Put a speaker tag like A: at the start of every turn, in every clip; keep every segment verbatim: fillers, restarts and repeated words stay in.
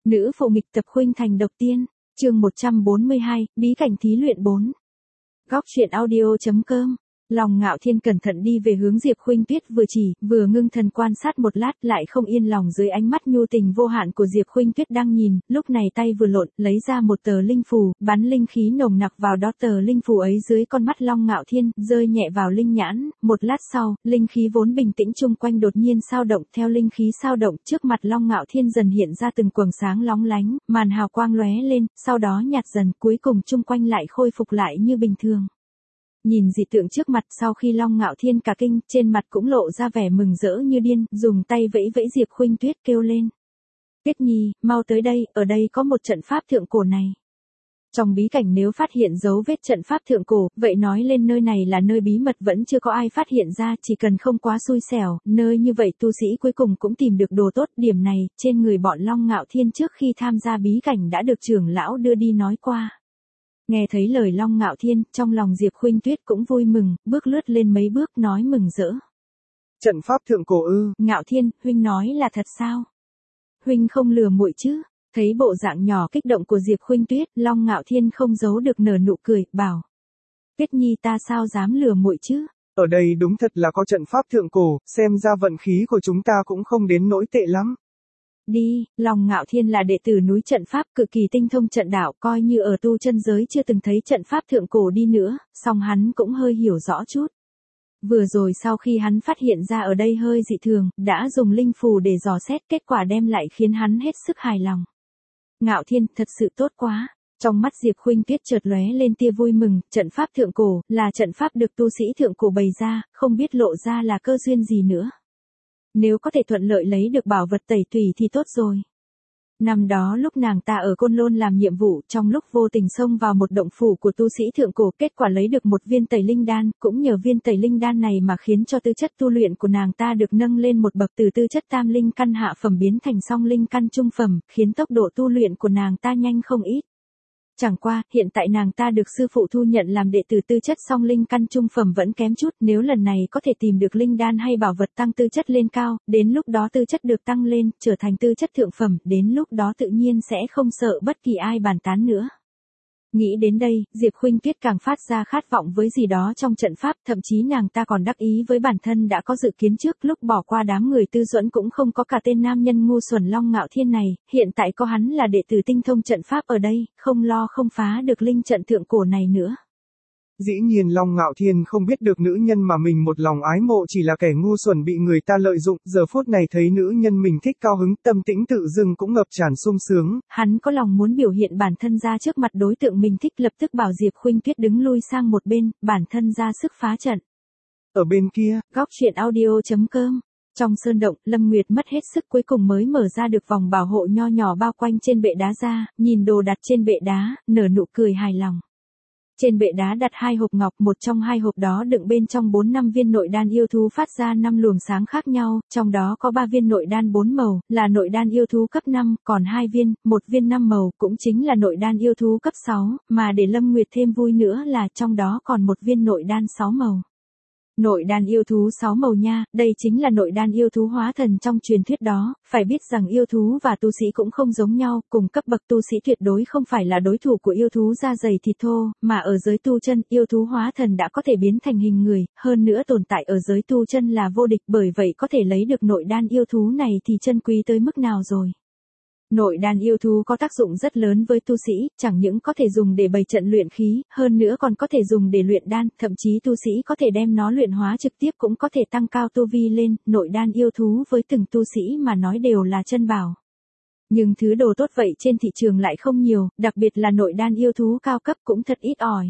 A: Nữ phụ nghịch tập khuynh thành độc tiên, chương một trăm bốn mươi hai, bí cảnh thí luyện bốn. Góc truyện audio.com. Lòng Ngạo Thiên cẩn thận đi về hướng Diệp Khuynh Tuyết, vừa chỉ, vừa ngưng thần quan sát một lát, lại không yên lòng dưới ánh mắt nhu tình vô hạn của Diệp Khuynh Tuyết đang nhìn, lúc này tay vừa lộn, lấy ra một tờ linh phù, bắn linh khí nồng nặc vào đó, tờ linh phù ấy dưới con mắt Long Ngạo Thiên, rơi nhẹ vào linh nhãn, một lát sau, linh khí vốn bình tĩnh chung quanh đột nhiên sao động, theo linh khí sao động, trước mặt Long Ngạo Thiên dần hiện ra từng quầng sáng lóng lánh, màn hào quang lóe lên, sau đó nhạt dần, cuối cùng chung quanh lại khôi phục lại như bình thường. Nhìn dị tượng trước mặt, sau khi Long Ngạo Thiên cả kinh, trên mặt cũng lộ ra vẻ mừng rỡ như điên, dùng tay vẫy vẫy Diệp Khuynh Tuyết kêu lên. Tuyết Nhi, mau tới đây, ở đây có một trận pháp thượng cổ này. Trong bí cảnh nếu phát hiện dấu vết trận pháp thượng cổ, vậy nói lên nơi này là nơi bí mật vẫn chưa có ai phát hiện ra, chỉ cần không quá xui xẻo, nơi như vậy tu sĩ cuối cùng cũng tìm được đồ tốt. Điểm này, trên người bọn Long Ngạo Thiên trước khi tham gia bí cảnh đã được trưởng lão đưa đi nói qua. Nghe thấy lời Long Ngạo Thiên, trong lòng Diệp Khuynh Tuyết cũng vui mừng, bước lướt lên mấy bước nói mừng rỡ.
B: Trận pháp thượng cổ ư?
A: Ngạo Thiên, huynh nói là thật sao? Huynh không lừa muội chứ? Thấy bộ dạng nhỏ kích động của Diệp Khuynh Tuyết, Long Ngạo Thiên không giấu được nở nụ cười, bảo. Tuyết Nhi, ta sao dám lừa muội chứ?
B: Ở đây đúng thật là có trận pháp thượng cổ, xem ra vận khí của chúng ta cũng không đến nỗi tệ lắm.
A: Đi, Long Ngạo Thiên là đệ tử núi trận pháp, cực kỳ tinh thông trận đạo, coi như ở tu chân giới chưa từng thấy trận pháp thượng cổ đi nữa, song hắn cũng hơi hiểu rõ chút. Vừa rồi sau khi hắn phát hiện ra ở đây hơi dị thường, đã dùng linh phù để dò xét, kết quả đem lại khiến hắn hết sức hài lòng. Ngạo Thiên, thật sự tốt quá. Trong mắt Diệp Khuynh Tuyết chợt lóe lên tia vui mừng, trận pháp thượng cổ, là trận pháp được tu sĩ thượng cổ bày ra, không biết lộ ra là cơ duyên gì nữa. Nếu có thể thuận lợi lấy được bảo vật tẩy tùy thì tốt rồi. Năm đó lúc nàng ta ở Côn Lôn làm nhiệm vụ, trong lúc vô tình xông vào một động phủ của tu sĩ thượng cổ, kết quả lấy được một viên tẩy linh đan, cũng nhờ viên tẩy linh đan này mà khiến cho tư chất tu luyện của nàng ta được nâng lên một bậc, từ tư chất tam linh căn hạ phẩm biến thành song linh căn trung phẩm, khiến tốc độ tu luyện của nàng ta nhanh không ít. Chẳng qua, hiện tại nàng ta được sư phụ thu nhận làm đệ tử, tư chất song linh căn trung phẩm vẫn kém chút, nếu lần này có thể tìm được linh đan hay bảo vật tăng tư chất lên cao, đến lúc đó tư chất được tăng lên, trở thành tư chất thượng phẩm, đến lúc đó tự nhiên sẽ không sợ bất kỳ ai bàn tán nữa. Nghĩ đến đây, Diệp Khuynh Tuyết càng phát ra khát vọng với gì đó trong trận pháp, thậm chí nàng ta còn đắc ý với bản thân đã có dự kiến trước, lúc bỏ qua đám người Tư Duẫn cũng không có cả tên nam nhân ngu xuẩn Long Ngạo Thiên này, hiện tại có hắn là đệ tử tinh thông trận pháp ở đây, không lo không phá được linh trận thượng cổ này nữa.
B: Dĩ nhiên Long Ngạo Thiên không biết được nữ nhân mà mình một lòng ái mộ chỉ là kẻ ngu xuẩn bị người ta lợi dụng, giờ phút này thấy nữ nhân mình thích cao hứng, tâm tĩnh tự dưng cũng ngập tràn sung sướng.
A: Hắn có lòng muốn biểu hiện bản thân ra trước mặt đối tượng mình thích, lập tức bảo Diệp Khuynh Tuyết đứng lui sang một bên, bản thân ra sức phá trận.
B: Ở bên kia,
A: góc truyện audio.com. Trong sơn động, Lâm Nguyệt mất hết sức cuối cùng mới mở ra được vòng bảo hộ nho nhỏ bao quanh trên bệ đá ra, nhìn đồ đặt trên bệ đá, nở nụ cười hài lòng. Trên bệ đá đặt hai hộp ngọc, một trong hai hộp đó đựng bên trong bốn năm viên nội đan yêu thú phát ra năm luồng sáng khác nhau, trong đó có ba viên nội đan bốn màu, là nội đan yêu thú cấp năm, còn hai viên, một viên năm màu, cũng chính là nội đan yêu thú cấp sáu, mà để Lâm Nguyệt thêm vui nữa là trong đó còn một viên nội đan sáu màu. Nội đan yêu thú sáu màu nha, đây chính là nội đan yêu thú hóa thần trong truyền thuyết đó, phải biết rằng yêu thú và tu sĩ cũng không giống nhau, cùng cấp bậc tu sĩ tuyệt đối không phải là đối thủ của yêu thú da dày thịt thô, mà ở giới tu chân, yêu thú hóa thần đã có thể biến thành hình người, hơn nữa tồn tại ở giới tu chân là vô địch, bởi vậy có thể lấy được nội đan yêu thú này thì chân quý tới mức nào rồi. Nội đan yêu thú có tác dụng rất lớn với tu sĩ, chẳng những có thể dùng để bày trận luyện khí, hơn nữa còn có thể dùng để luyện đan, thậm chí tu sĩ có thể đem nó luyện hóa trực tiếp cũng có thể tăng cao tu vi lên, nội đan yêu thú với từng tu sĩ mà nói đều là chân bảo. Nhưng thứ đồ tốt vậy trên thị trường lại không nhiều, đặc biệt là nội đan yêu thú cao cấp cũng thật ít ỏi.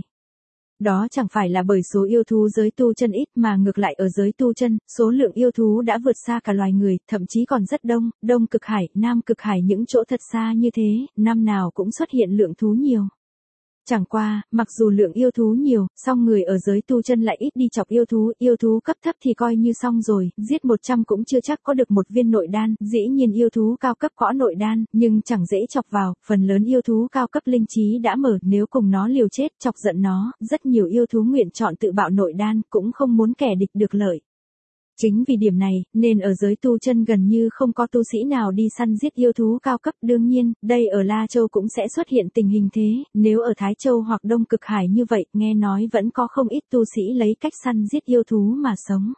A: Đó chẳng phải là bởi số yêu thú giới tu chân ít mà ngược lại ở giới tu chân, số lượng yêu thú đã vượt xa cả loài người, thậm chí còn rất đông, Đông Cực Hải, Nam Cực Hải những chỗ thật xa như thế, năm nào cũng xuất hiện lượng thú nhiều. Chẳng qua, mặc dù lượng yêu thú nhiều, song người ở giới tu chân lại ít đi chọc yêu thú, yêu thú cấp thấp thì coi như xong rồi, giết một trăm cũng chưa chắc có được một viên nội đan, dĩ nhiên yêu thú cao cấp có nội đan, nhưng chẳng dễ chọc vào, phần lớn yêu thú cao cấp linh trí đã mở, nếu cùng nó liều chết, chọc giận nó, rất nhiều yêu thú nguyện chọn tự bạo nội đan, cũng không muốn kẻ địch được lợi. Chính vì điểm này, nên ở giới tu chân gần như không có tu sĩ nào đi săn giết yêu thú cao cấp. Đương nhiên, đây ở La Châu cũng sẽ xuất hiện tình hình thế, nếu ở Thái Châu hoặc Đông Cực Hải như vậy, nghe nói vẫn có không ít tu sĩ lấy cách săn giết yêu thú mà sống.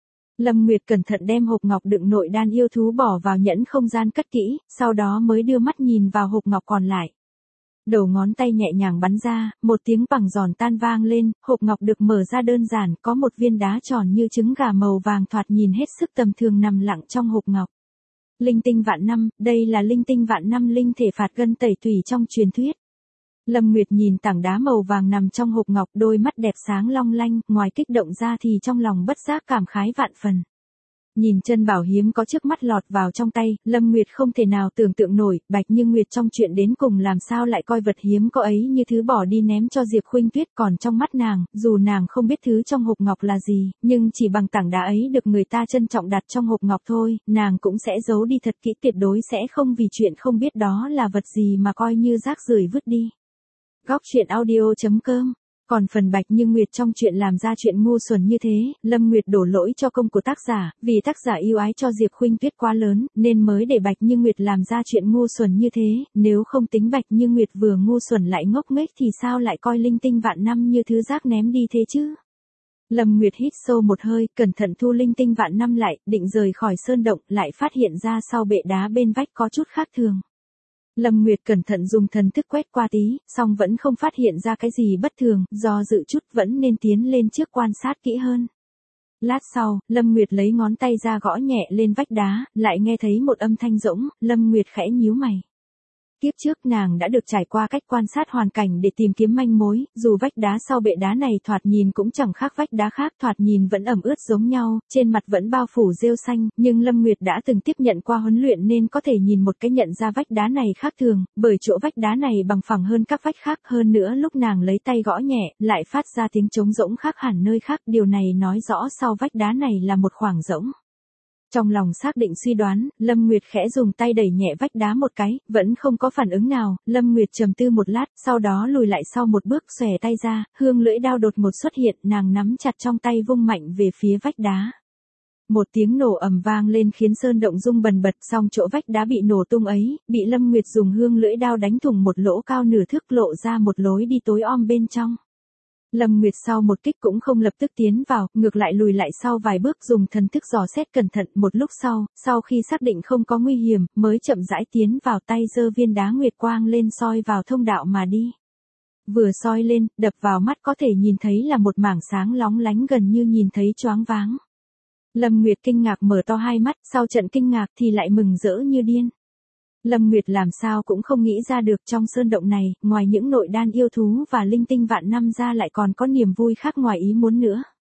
A: Lâm Nguyệt cẩn thận đem hộp ngọc đựng nội đan yêu thú bỏ vào nhẫn không gian cất kỹ, sau đó mới đưa mắt nhìn vào hộp ngọc còn lại. Đầu ngón tay nhẹ nhàng bắn ra, một tiếng bằng giòn tan vang lên, hộp ngọc được mở ra đơn giản, có một viên đá tròn như trứng gà màu vàng thoạt nhìn hết sức tầm thường nằm lặng trong hộp ngọc. Linh tinh vạn năm, đây là linh tinh vạn năm linh thể phạt gân tẩy tủy trong truyền thuyết. Lâm Nguyệt nhìn tảng đá màu vàng nằm trong hộp ngọc, đôi mắt đẹp sáng long lanh, ngoài kích động ra thì trong lòng bất giác cảm khái vạn phần. Nhìn chân bảo hiếm có trước mắt lọt vào trong tay, Lâm Nguyệt không thể nào tưởng tượng nổi, Bạch Như Nguyệt trong chuyện đến cùng làm sao lại coi vật hiếm có ấy như thứ bỏ đi ném cho Diệp Khuynh Tuyết, còn trong mắt nàng, dù nàng không biết thứ trong hộp ngọc là gì, nhưng chỉ bằng tảng đá ấy được người ta trân trọng đặt trong hộp ngọc thôi, nàng cũng sẽ giấu đi thật kỹ, tuyệt đối sẽ không vì chuyện không biết đó là vật gì mà coi như rác rưởi vứt đi. Góc truyện audio chấm com. Còn phần Bạch Như Nguyệt trong chuyện làm ra chuyện ngu xuẩn như thế, Lâm Nguyệt đổ lỗi cho công của tác giả, vì tác giả yêu ái cho Diệp Khuynh Tuyết quá lớn, nên mới để Bạch Như Nguyệt làm ra chuyện ngu xuẩn như thế, nếu không tính Bạch Như Nguyệt vừa ngu xuẩn lại ngốc nghếch thì sao lại coi linh tinh vạn năm như thứ rác ném đi thế chứ? Lâm Nguyệt hít sâu một hơi, cẩn thận thu linh tinh vạn năm lại, định rời khỏi sơn động, lại phát hiện ra sau bệ đá bên vách có chút khác thường. Lâm Nguyệt cẩn thận dùng thần thức quét qua tí, song vẫn không phát hiện ra cái gì bất thường, do dự chút vẫn nên tiến lên trước quan sát kỹ hơn. Lát sau, Lâm Nguyệt lấy ngón tay ra gõ nhẹ lên vách đá, lại nghe thấy một âm thanh rỗng, Lâm Nguyệt khẽ nhíu mày. Kiếp trước nàng đã được trải qua cách quan sát hoàn cảnh để tìm kiếm manh mối, dù vách đá sau bệ đá này thoạt nhìn cũng chẳng khác vách đá khác, thoạt nhìn vẫn ẩm ướt giống nhau, trên mặt vẫn bao phủ rêu xanh, nhưng Lâm Nguyệt đã từng tiếp nhận qua huấn luyện nên có thể nhìn một cái nhận ra vách đá này khác thường, bởi chỗ vách đá này bằng phẳng hơn các vách khác, hơn nữa lúc nàng lấy tay gõ nhẹ, lại phát ra tiếng trống rỗng khác hẳn nơi khác, điều này nói rõ sau vách đá này là một khoảng rỗng. Trong lòng xác định suy đoán, Lâm Nguyệt khẽ dùng tay đẩy nhẹ vách đá một cái, vẫn không có phản ứng nào, Lâm Nguyệt trầm tư một lát, sau đó lùi lại sau một bước, xòe tay ra, hương lưỡi đao đột ngột xuất hiện, nàng nắm chặt trong tay vung mạnh về phía vách đá. Một tiếng nổ ầm vang lên khiến sơn động rung bần bật, song chỗ vách đá bị nổ tung ấy, bị Lâm Nguyệt dùng hương lưỡi đao đánh thủng một lỗ cao nửa thước, lộ ra một lối đi tối om bên trong. Lâm Nguyệt sau một kích cũng không lập tức tiến vào, ngược lại lùi lại sau vài bước, dùng thần thức dò xét cẩn thận, một lúc sau, sau khi xác định không có nguy hiểm, mới chậm rãi tiến vào, tay giơ viên đá nguyệt quang lên soi vào thông đạo mà đi. Vừa soi lên, đập vào mắt có thể nhìn thấy là một mảng sáng lóng lánh, gần như nhìn thấy choáng váng. Lâm Nguyệt kinh ngạc mở to hai mắt, sau trận kinh ngạc thì lại mừng rỡ như điên. Lâm Nguyệt làm sao cũng không nghĩ ra được trong sơn động này, ngoài những nội đan yêu thú và linh tinh vạn năm ra lại còn có niềm vui khác ngoài ý muốn nữa.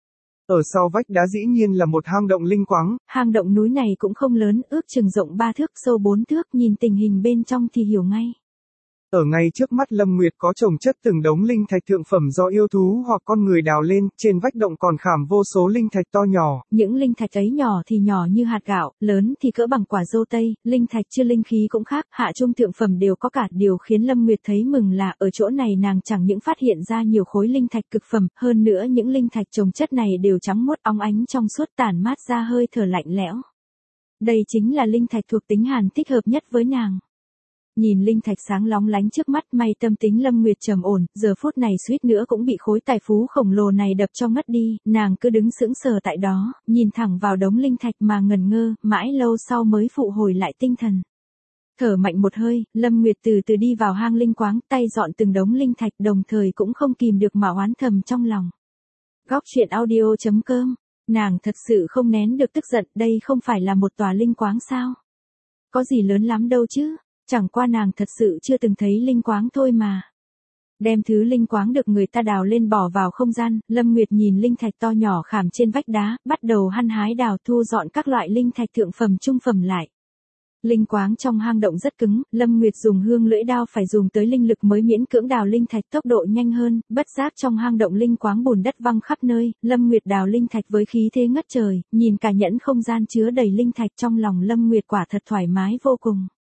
B: Ở sau vách đá dĩ nhiên là một hang động linh quáng.
A: Hang động núi này cũng không lớn, ước chừng rộng ba thước, sâu bốn thước, nhìn tình hình bên trong thì hiểu ngay.
B: Ở ngay trước mắt Lâm Nguyệt có chồng chất từng đống linh thạch thượng phẩm do yêu thú hoặc con người đào lên, trên vách động còn khảm vô số linh thạch to nhỏ.
A: Những linh thạch ấy nhỏ thì nhỏ như hạt gạo, lớn thì cỡ bằng quả dâu tây, linh thạch chưa linh khí cũng khác, hạ trung thượng phẩm đều có cả. Điều khiến Lâm Nguyệt thấy mừng là ở chỗ này nàng chẳng những phát hiện ra nhiều khối linh thạch cực phẩm, hơn nữa những linh thạch chồng chất này đều trắng muốt óng ánh trong suốt, tản mát ra hơi thở lạnh lẽo. Đây chính là linh thạch thuộc tính hàn thích hợp nhất với nàng. Nhìn linh thạch sáng lóng lánh trước mắt, may tâm tính Lâm Nguyệt trầm ổn, giờ phút này suýt nữa cũng bị khối tài phú khổng lồ này đập cho ngất đi, nàng cứ đứng sững sờ tại đó, nhìn thẳng vào đống linh thạch mà ngẩn ngơ, mãi lâu sau mới phụ hồi lại tinh thần. Thở mạnh một hơi, Lâm Nguyệt từ từ đi vào hang linh quáng, tay dọn từng đống linh thạch, đồng thời cũng không kìm được mà oán thầm trong lòng. Góc truyện audio chấm com, nàng thật sự không nén được tức giận, đây không phải là một tòa linh quáng sao? Có gì lớn lắm đâu chứ? Chẳng qua nàng thật sự chưa từng thấy linh quáng thôi mà. Đem thứ linh quáng được người ta đào lên bỏ vào không gian, Lâm Nguyệt nhìn linh thạch to nhỏ khảm trên vách đá, bắt đầu hăng hái đào thu dọn các loại linh thạch thượng phẩm trung phẩm lại. Linh quáng trong hang động rất cứng, Lâm Nguyệt dùng hương lưỡi đao phải dùng tới linh lực mới miễn cưỡng đào linh thạch tốc độ nhanh hơn, bất giác trong hang động linh quáng bùn đất văng khắp nơi, Lâm Nguyệt đào linh thạch với khí thế ngất trời, nhìn cả nhẫn không gian chứa đầy linh thạch, trong lòng Lâm Nguyệt quả thật thoải mái vô cùng.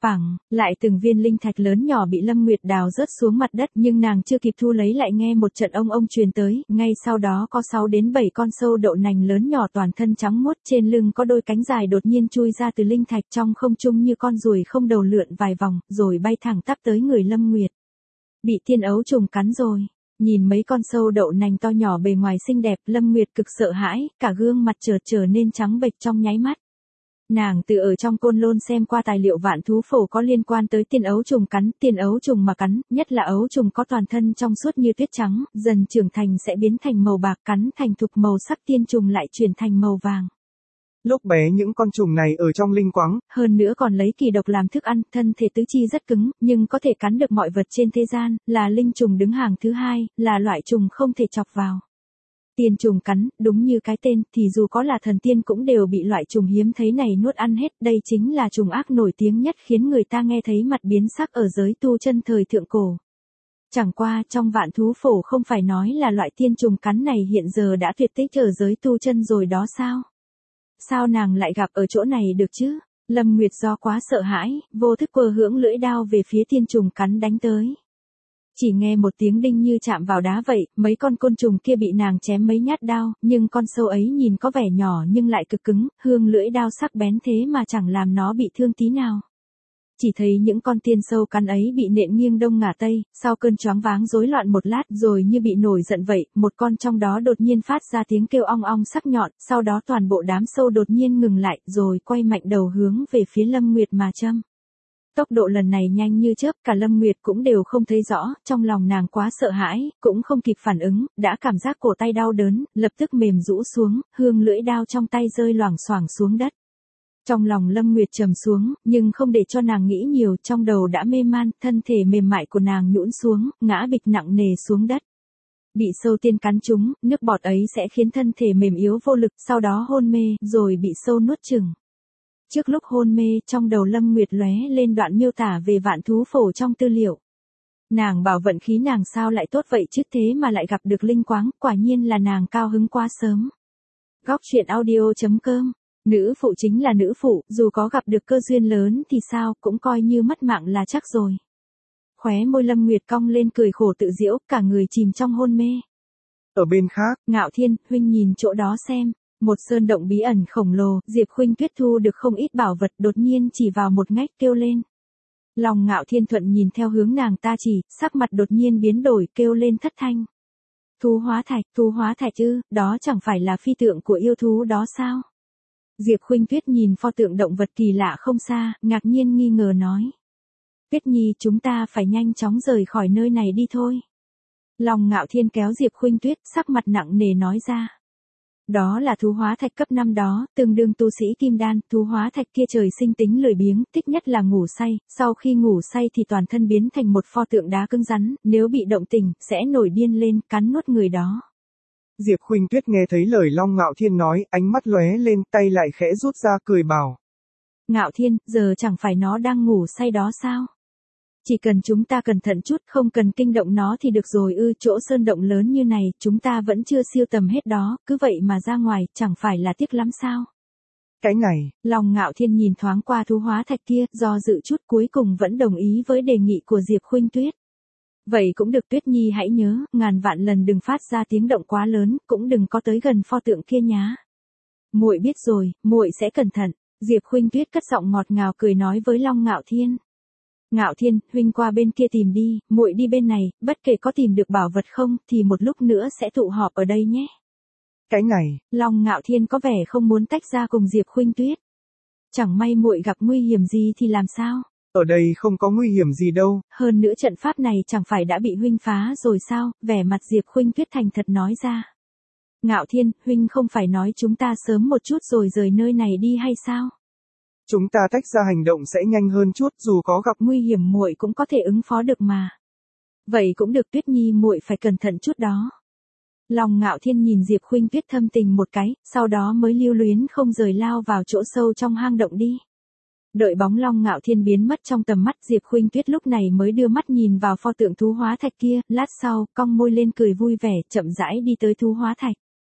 A: Phẳng, lại từng viên linh thạch lớn nhỏ bị Lâm Nguyệt đào rớt xuống mặt đất, nhưng nàng chưa kịp thu lấy lại nghe một trận ông ông truyền tới, ngay sau đó có sáu đến bảy con sâu đậu nành lớn nhỏ toàn thân trắng muốt, trên lưng có đôi cánh dài đột nhiên chui ra từ linh thạch trong không trung như con ruồi không đầu lượn vài vòng, rồi bay thẳng tắp tới người Lâm Nguyệt. Bị tiên ấu trùng cắn rồi. Nhìn mấy con sâu đậu nành to nhỏ bề ngoài xinh đẹp, Lâm Nguyệt cực sợ hãi, cả gương mặt chợt trở nên trắng bệch trong nháy mắt. Nàng từ ở trong Côn Lôn xem qua tài liệu vạn thú phổ có liên quan tới tiên ấu trùng cắn, tiên ấu trùng mà cắn, nhất là ấu trùng có toàn thân trong suốt như tuyết trắng, dần trưởng thành sẽ biến thành màu bạc, cắn thành thục màu sắc tiên trùng lại chuyển thành màu vàng.
B: Lúc bé những con trùng này ở trong linh quáng,
A: hơn nữa còn lấy kỳ độc làm thức ăn, thân thể tứ chi rất cứng, nhưng có thể cắn được mọi vật trên thế gian, là linh trùng đứng hàng thứ hai, là loại trùng không thể chọc vào. Tiên trùng cắn, đúng như cái tên, thì dù có là thần tiên cũng đều bị loại trùng hiếm thấy này nuốt ăn hết, đây chính là trùng ác nổi tiếng nhất khiến người ta nghe thấy mặt biến sắc ở giới tu chân thời thượng cổ. Chẳng qua trong vạn thú phổ không phải nói là loại tiên trùng cắn này hiện giờ đã tuyệt tích ở giới tu chân rồi đó sao? Sao nàng lại gặp ở chỗ này được chứ? Lâm Nguyệt do quá sợ hãi, vô thức quơ hưỡng lưỡi đao về phía tiên trùng cắn đánh tới. Chỉ nghe một tiếng đinh như chạm vào đá vậy, mấy con côn trùng kia bị nàng chém mấy nhát đao, nhưng con sâu ấy nhìn có vẻ nhỏ nhưng lại cực cứng, hương lưỡi đao sắc bén thế mà chẳng làm nó bị thương tí nào. Chỉ thấy những con tiên sâu cắn ấy bị nện nghiêng đông ngả tây, sau cơn choáng váng rối loạn một lát rồi như bị nổi giận vậy, một con trong đó đột nhiên phát ra tiếng kêu ong ong sắc nhọn, sau đó toàn bộ đám sâu đột nhiên ngừng lại rồi quay mạnh đầu hướng về phía Lâm Nguyệt mà châm. Tốc độ lần này nhanh như chớp, cả Lâm Nguyệt cũng đều không thấy rõ, trong lòng nàng quá sợ hãi, cũng không kịp phản ứng, đã cảm giác cổ tay đau đớn, lập tức mềm rũ xuống, hương lưỡi đao trong tay rơi loảng xoảng xuống đất. Trong lòng Lâm Nguyệt trầm xuống, nhưng không để cho nàng nghĩ nhiều, trong đầu đã mê man, thân thể mềm mại của nàng nhũn xuống, ngã bịch nặng nề xuống đất. Bị sâu tiên cắn trúng, nước bọt ấy sẽ khiến thân thể mềm yếu vô lực, sau đó hôn mê, rồi bị sâu nuốt chửng. Trước lúc hôn mê, trong đầu Lâm Nguyệt lóe lên đoạn miêu tả về vạn thú phổ trong tư liệu. Nàng bảo vận khí nàng sao lại tốt vậy chứ, thế mà lại gặp được linh quáng, quả nhiên là nàng cao hứng quá sớm. Góc truyện audio chấm com. Nữ phụ chính là nữ phụ, dù có gặp được cơ duyên lớn thì sao, cũng coi như mất mạng là chắc rồi. Khóe môi Lâm Nguyệt cong lên cười khổ tự giễu, cả người chìm trong hôn mê.
B: Ở bên khác,
A: Ngạo Thiên, huynh nhìn chỗ đó xem. Một sơn động bí ẩn khổng lồ, Diệp Khuynh Tuyết thu được không ít bảo vật, đột nhiên chỉ vào một ngách kêu lên. Lòng Ngạo Thiên thuận nhìn theo hướng nàng ta chỉ, sắc mặt đột nhiên biến đổi, kêu lên thất thanh. Thú hóa thạch, thú hóa thạch ư, đó chẳng phải là phi tượng của yêu thú đó sao? Diệp Khuynh Tuyết nhìn pho tượng động vật kỳ lạ không xa, ngạc nhiên nghi ngờ nói. Tuyết Nhi, chúng ta phải nhanh chóng rời khỏi nơi này đi thôi. Lòng Ngạo Thiên kéo Diệp Khuynh Tuyết, sắc mặt nặng nề nói ra. Đó là thú hóa thạch cấp năm đó, tương đương tu sĩ kim đan, thú hóa thạch kia trời sinh tính lười biếng, thích nhất là ngủ say, sau khi ngủ say thì toàn thân biến thành một pho tượng đá cứng rắn, nếu bị động tình, sẽ nổi điên lên, cắn nuốt người đó.
B: Diệp Khuynh Tuyết nghe thấy lời Long Ngạo Thiên nói, ánh mắt lóe lên, tay lại khẽ rút ra cười bảo.
A: Ngạo Thiên, giờ chẳng phải nó đang ngủ say đó sao? Chỉ cần chúng ta cẩn thận chút, không cần kinh động nó thì được rồi ư, chỗ sơn động lớn như này, chúng ta vẫn chưa siêu tầm hết đó, cứ vậy mà ra ngoài, chẳng phải là tiếc lắm sao?
B: Cái này,
A: Long Ngạo Thiên nhìn thoáng qua thú hóa thạch kia, do dự chút cuối cùng vẫn đồng ý với đề nghị của Diệp Khuynh Tuyết. Vậy cũng được, Tuyết Nhi hãy nhớ, ngàn vạn lần đừng phát ra tiếng động quá lớn, cũng đừng có tới gần pho tượng kia nhá. Muội biết rồi, muội sẽ cẩn thận. Diệp Khuynh Tuyết cất giọng ngọt ngào cười nói với Long Ngạo Thiên. Ngạo Thiên, huynh qua bên kia tìm đi, muội đi bên này, bất kể có tìm được bảo vật không, thì một lúc nữa sẽ tụ họp ở đây nhé.
B: Cái này,
A: Long Ngạo Thiên có vẻ không muốn tách ra cùng Diệp Khuynh Tuyết. Chẳng may muội gặp nguy hiểm gì thì làm sao?
B: Ở đây không có nguy hiểm gì đâu.
A: Hơn nữa trận pháp này chẳng phải đã bị huynh phá rồi sao? Vẻ mặt Diệp Khuynh Tuyết thành thật nói ra. Ngạo Thiên, huynh không phải nói chúng ta sớm một chút rồi rời nơi này đi hay sao?
B: Chúng ta tách ra hành động sẽ nhanh hơn chút, dù có gặp
A: nguy hiểm muội cũng có thể ứng phó được mà. Vậy cũng được, Tuyết Nhi muội phải cẩn thận chút đó. Long Ngạo Thiên nhìn Diệp Khuynh Tuyết thâm tình một cái, sau đó mới lưu luyến không rời lao vào chỗ sâu trong hang động đi. Đợi bóng Long Ngạo Thiên biến mất trong tầm mắt, Diệp Khuynh Tuyết lúc này mới đưa mắt nhìn vào pho tượng thú hóa thạch kia, lát sau, cong môi lên cười vui vẻ, chậm rãi đi tới thú hóa thạch.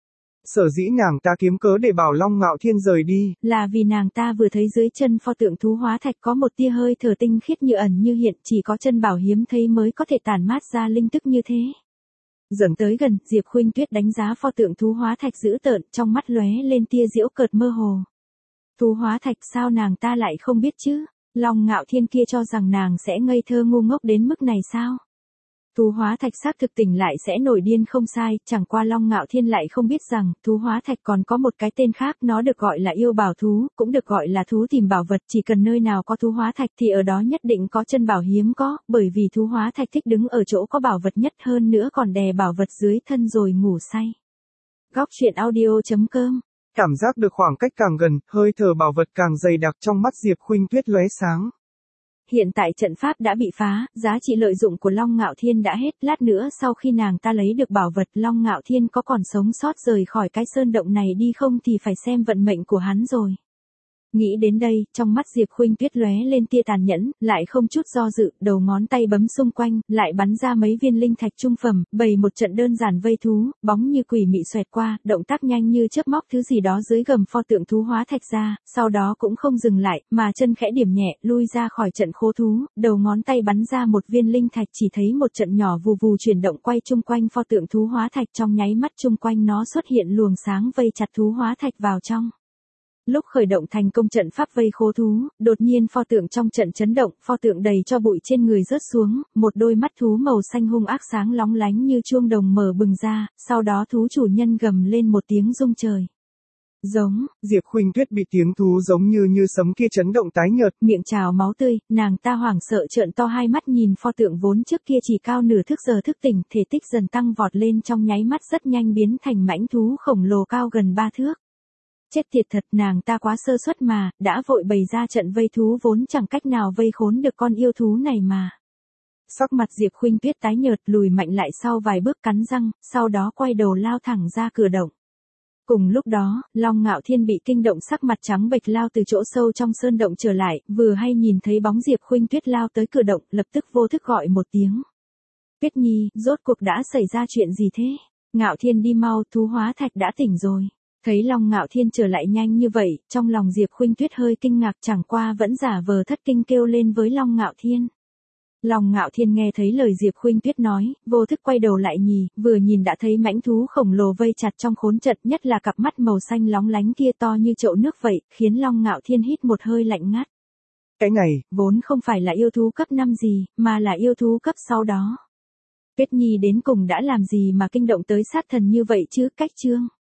B: Sở dĩ nàng ta kiếm cớ để bảo Long Ngạo Thiên rời đi,
A: là vì nàng ta vừa thấy dưới chân pho tượng thú hóa thạch có một tia hơi thở tinh khiết như ẩn như hiện, chỉ có chân bảo hiếm thấy mới có thể tản mát ra linh tức như thế. Dần tới gần, Diệp Khuynh Tuyết đánh giá pho tượng thú hóa thạch dữ tợn, trong mắt lóe lên tia giễu cợt mơ hồ. Thú hóa thạch sao nàng ta lại không biết chứ? Long Ngạo Thiên kia cho rằng nàng sẽ ngây thơ ngu ngốc đến mức này sao? Thú hóa thạch xác thực tỉnh lại sẽ nổi điên không sai, chẳng qua Long Ngạo Thiên lại không biết rằng, thú hóa thạch còn có một cái tên khác, nó được gọi là yêu bảo thú, cũng được gọi là thú tìm bảo vật, chỉ cần nơi nào có thú hóa thạch thì ở đó nhất định có chân bảo hiếm có, bởi vì thú hóa thạch thích đứng ở chỗ có bảo vật nhất, hơn nữa còn đè bảo vật dưới thân rồi ngủ say. Góc truyện audio chấm com.
B: Cảm giác được khoảng cách càng gần, hơi thở bảo vật càng dày đặc, trong mắt Diệp Khuynh Tuyết lóe sáng.
A: Hiện tại trận pháp đã bị phá, giá trị lợi dụng của Long Ngạo Thiên đã hết, lát nữa sau khi nàng ta lấy được bảo vật, Long Ngạo Thiên có còn sống sót rời khỏi cái sơn động này đi không thì phải xem vận mệnh của hắn rồi. Nghĩ đến đây, trong mắt Diệp Khuynh Tuyết lóe lên tia tàn nhẫn, lại không chút do dự, đầu ngón tay bấm xung quanh, lại bắn ra mấy viên linh thạch trung phẩm, bày một trận đơn giản vây thú, bóng như quỷ mị xoẹt qua, động tác nhanh như chớp móc thứ gì đó dưới gầm pho tượng thú hóa thạch ra, sau đó cũng không dừng lại, mà chân khẽ điểm nhẹ, lui ra khỏi trận khô thú, đầu ngón tay bắn ra một viên linh thạch, chỉ thấy một trận nhỏ vù vù chuyển động quay chung quanh pho tượng thú hóa thạch, trong nháy mắt chung quanh nó xuất hiện luồng sáng vây chặt thú hóa thạch vào trong. Lúc khởi động thành công trận pháp vây khô thú, đột nhiên pho tượng trong trận chấn động, pho tượng đầy cho bụi trên người rớt xuống, một đôi mắt thú màu xanh hung ác sáng lóng lánh như chuông đồng mở bừng ra, sau đó thú chủ nhân gầm lên một tiếng rung trời. Giống,
B: Diệp Khuynh Tuyết bị tiếng thú giống như như sấm kia chấn động tái nhợt,
A: miệng trào máu tươi, nàng ta hoảng sợ trợn to hai mắt nhìn pho tượng vốn trước kia chỉ cao nửa thước giờ thức tỉnh, thể tích dần tăng vọt lên trong nháy mắt rất nhanh biến thành mãnh thú khổng lồ cao gần ba thước. Chết tiệt thật, nàng ta quá sơ suất mà, đã vội bày ra trận vây thú vốn chẳng cách nào vây khốn được con yêu thú này mà. Sắc mặt Diệp Khuynh Tuyết tái nhợt, lùi mạnh lại sau vài bước cắn răng, sau đó quay đầu lao thẳng ra cửa động. Cùng lúc đó, Long Ngạo Thiên bị kinh động sắc mặt trắng bệch lao từ chỗ sâu trong sơn động trở lại, vừa hay nhìn thấy bóng Diệp Khuynh Tuyết lao tới cửa động, lập tức vô thức gọi một tiếng. Tuyết Nhi, rốt cuộc đã xảy ra chuyện gì thế? Ngạo Thiên đi mau, thú hóa thạch đã tỉnh rồi. Thấy Long Ngạo Thiên trở lại nhanh như vậy, trong lòng Diệp Khuynh Tuyết hơi kinh ngạc, chẳng qua vẫn giả vờ thất kinh kêu lên với Long Ngạo Thiên. Long Ngạo Thiên nghe thấy lời Diệp Khuynh Tuyết nói, vô thức quay đầu lại nhì, vừa nhìn đã thấy mãnh thú khổng lồ vây chặt trong khốn trận, nhất là cặp mắt màu xanh lóng lánh kia to như chậu nước vậy, khiến Long Ngạo Thiên hít một hơi lạnh ngắt.
B: Cái này,
A: vốn không phải là yêu thú cấp năm gì, mà là yêu thú cấp sáu đó. Tuyết Nhi đến cùng đã làm gì mà kinh động tới sát thần như vậy chứ? Cách chương